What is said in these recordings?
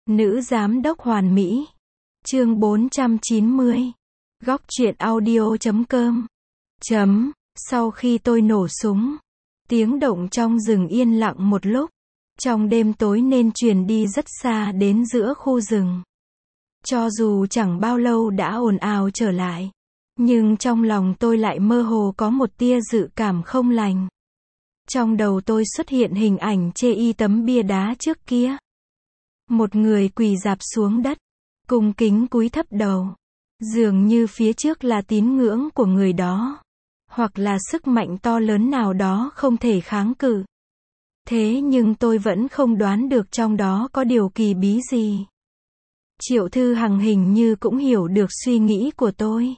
Nữ giám đốc hoàn mỹ. Chương 490. Góc truyện audio.com. Sau khi tôi nổ súng, tiếng động trong rừng yên lặng một lúc. Trong đêm tối nên truyền đi rất xa đến giữa khu rừng. Cho dù chẳng bao lâu đã ồn ào trở lại, nhưng trong lòng tôi lại mơ hồ có một tia dự cảm không lành. Trong đầu tôi xuất hiện hình ảnh chê y tấm bia đá trước kia. Một người quỳ rạp xuống đất, cung kính cúi thấp đầu. Dường như phía trước là tín ngưỡng của người đó, hoặc là sức mạnh to lớn nào đó không thể kháng cự. Thế nhưng tôi vẫn không đoán được trong đó có điều kỳ bí gì. Triệu Thư Hằng hình như cũng hiểu được suy nghĩ của tôi,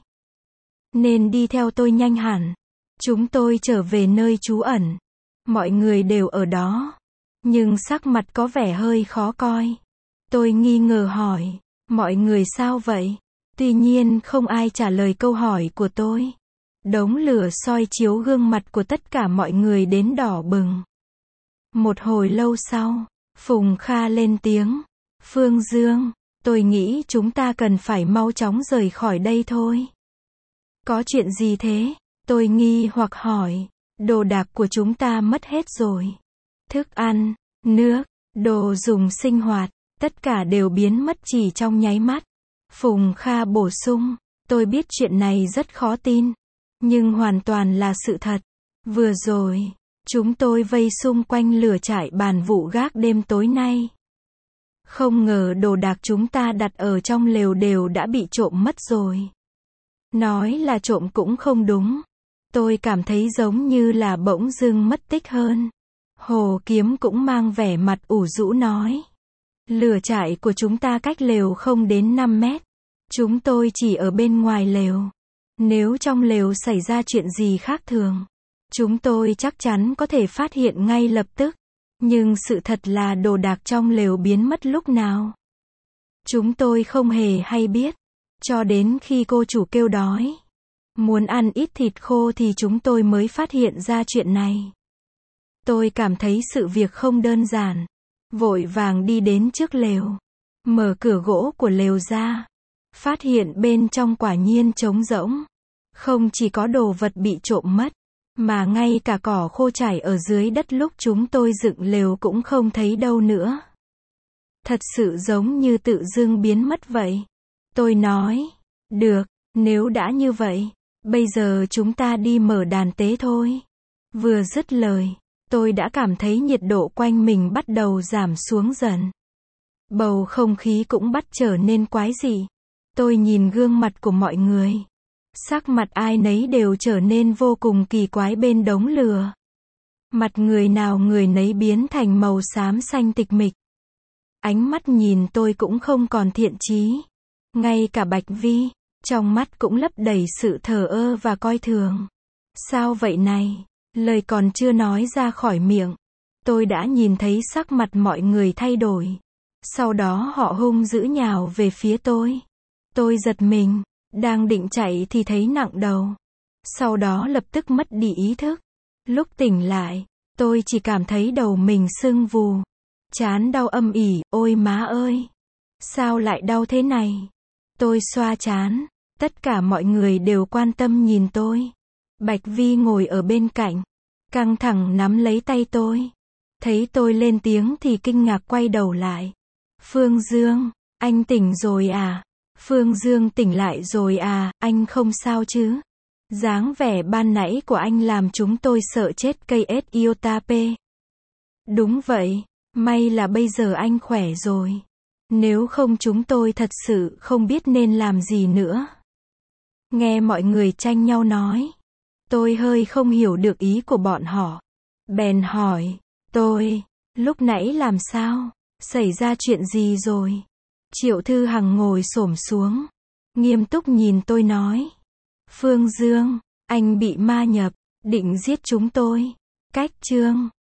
nên đi theo tôi nhanh hẳn. Chúng tôi trở về nơi trú ẩn. Mọi người đều ở đó, nhưng sắc mặt có vẻ hơi khó coi. Tôi nghi ngờ hỏi, mọi người sao vậy? Tuy nhiên không ai trả lời câu hỏi của tôi. Đống lửa soi chiếu gương mặt của tất cả mọi người đến đỏ bừng. Một hồi lâu sau, Phùng Kha lên tiếng, Phương Dương, tôi nghĩ chúng ta cần phải mau chóng rời khỏi đây thôi. Có chuyện gì thế? Tôi nghi hoặc hỏi. Đồ đạc của chúng ta mất hết rồi. Thức ăn, nước, đồ dùng sinh hoạt, tất cả đều biến mất chỉ trong nháy mắt. Phùng Kha bổ sung, tôi biết chuyện này rất khó tin, nhưng hoàn toàn là sự thật. Vừa rồi, chúng tôi vây xung quanh lửa trại bàn vụ gác đêm tối nay. Không ngờ đồ đạc chúng ta đặt ở trong lều đều đã bị trộm mất rồi. Nói là trộm cũng không đúng. Tôi cảm thấy giống như là bỗng dưng mất tích hơn. Hồ Kiếm cũng mang vẻ mặt ủ rũ nói. Lửa trại của chúng ta cách lều không đến 5 mét. Chúng tôi chỉ ở bên ngoài lều. Nếu trong lều xảy ra chuyện gì khác thường, chúng tôi chắc chắn có thể phát hiện ngay lập tức. Nhưng sự thật là đồ đạc trong lều biến mất lúc nào. Chúng tôi không hề hay biết. Cho đến khi cô chủ kêu đói, muốn ăn ít thịt khô thì chúng tôi mới phát hiện ra chuyện này. Tôi cảm thấy sự việc không đơn giản. Vội vàng đi đến trước lều. Mở cửa gỗ của lều ra. Phát hiện bên trong quả nhiên trống rỗng. Không chỉ có đồ vật bị trộm mất, mà ngay cả cỏ khô trải ở dưới đất lúc chúng tôi dựng lều cũng không thấy đâu nữa. Thật sự giống như tự dưng biến mất vậy. Tôi nói, được, nếu đã như vậy, bây giờ chúng ta đi mở đàn tế thôi. Vừa dứt lời, tôi đã cảm thấy nhiệt độ quanh mình bắt đầu giảm xuống dần. Bầu không khí cũng bắt trở nên quái dị. Tôi nhìn gương mặt của mọi người. Sắc mặt ai nấy đều trở nên vô cùng kỳ quái bên đống lửa. Mặt người nào người nấy biến thành màu xám xanh tịch mịch. Ánh mắt nhìn tôi cũng không còn thiện chí. Ngay cả Bạch Vi, trong mắt cũng lấp đầy sự thờ ơ và coi thường. Sao vậy này? Lời còn chưa nói ra khỏi miệng, tôi đã nhìn thấy sắc mặt mọi người thay đổi. Sau đó họ hung dữ nhào về phía tôi. Tôi giật mình, đang định chạy thì thấy nặng đầu. Sau đó lập tức mất đi ý thức. Lúc tỉnh lại, tôi chỉ cảm thấy đầu mình sưng vù. Trán đau âm ỉ, ôi má ơi! Sao lại đau thế này? Tôi xoa trán. Tất cả mọi người đều quan tâm nhìn tôi. Bạch Vi ngồi ở bên cạnh, căng thẳng nắm lấy tay tôi. Thấy tôi lên tiếng thì kinh ngạc quay đầu lại. Phương Dương, anh tỉnh rồi à? Phương Dương tỉnh lại rồi à, anh không sao chứ? Dáng vẻ ban nãy của anh làm chúng tôi sợ chết cây ết iota p. Đúng vậy, may là bây giờ anh khỏe rồi. Nếu không chúng tôi thật sự không biết nên làm gì nữa. Nghe mọi người tranh nhau nói, tôi hơi không hiểu được ý của bọn họ. Bèn hỏi, tôi, lúc nãy làm sao? Xảy ra chuyện gì rồi? Triệu Thư Hằng ngồi xổm xuống, nghiêm túc nhìn tôi nói. Phương Dương, anh bị ma nhập, định giết chúng tôi. Cách chương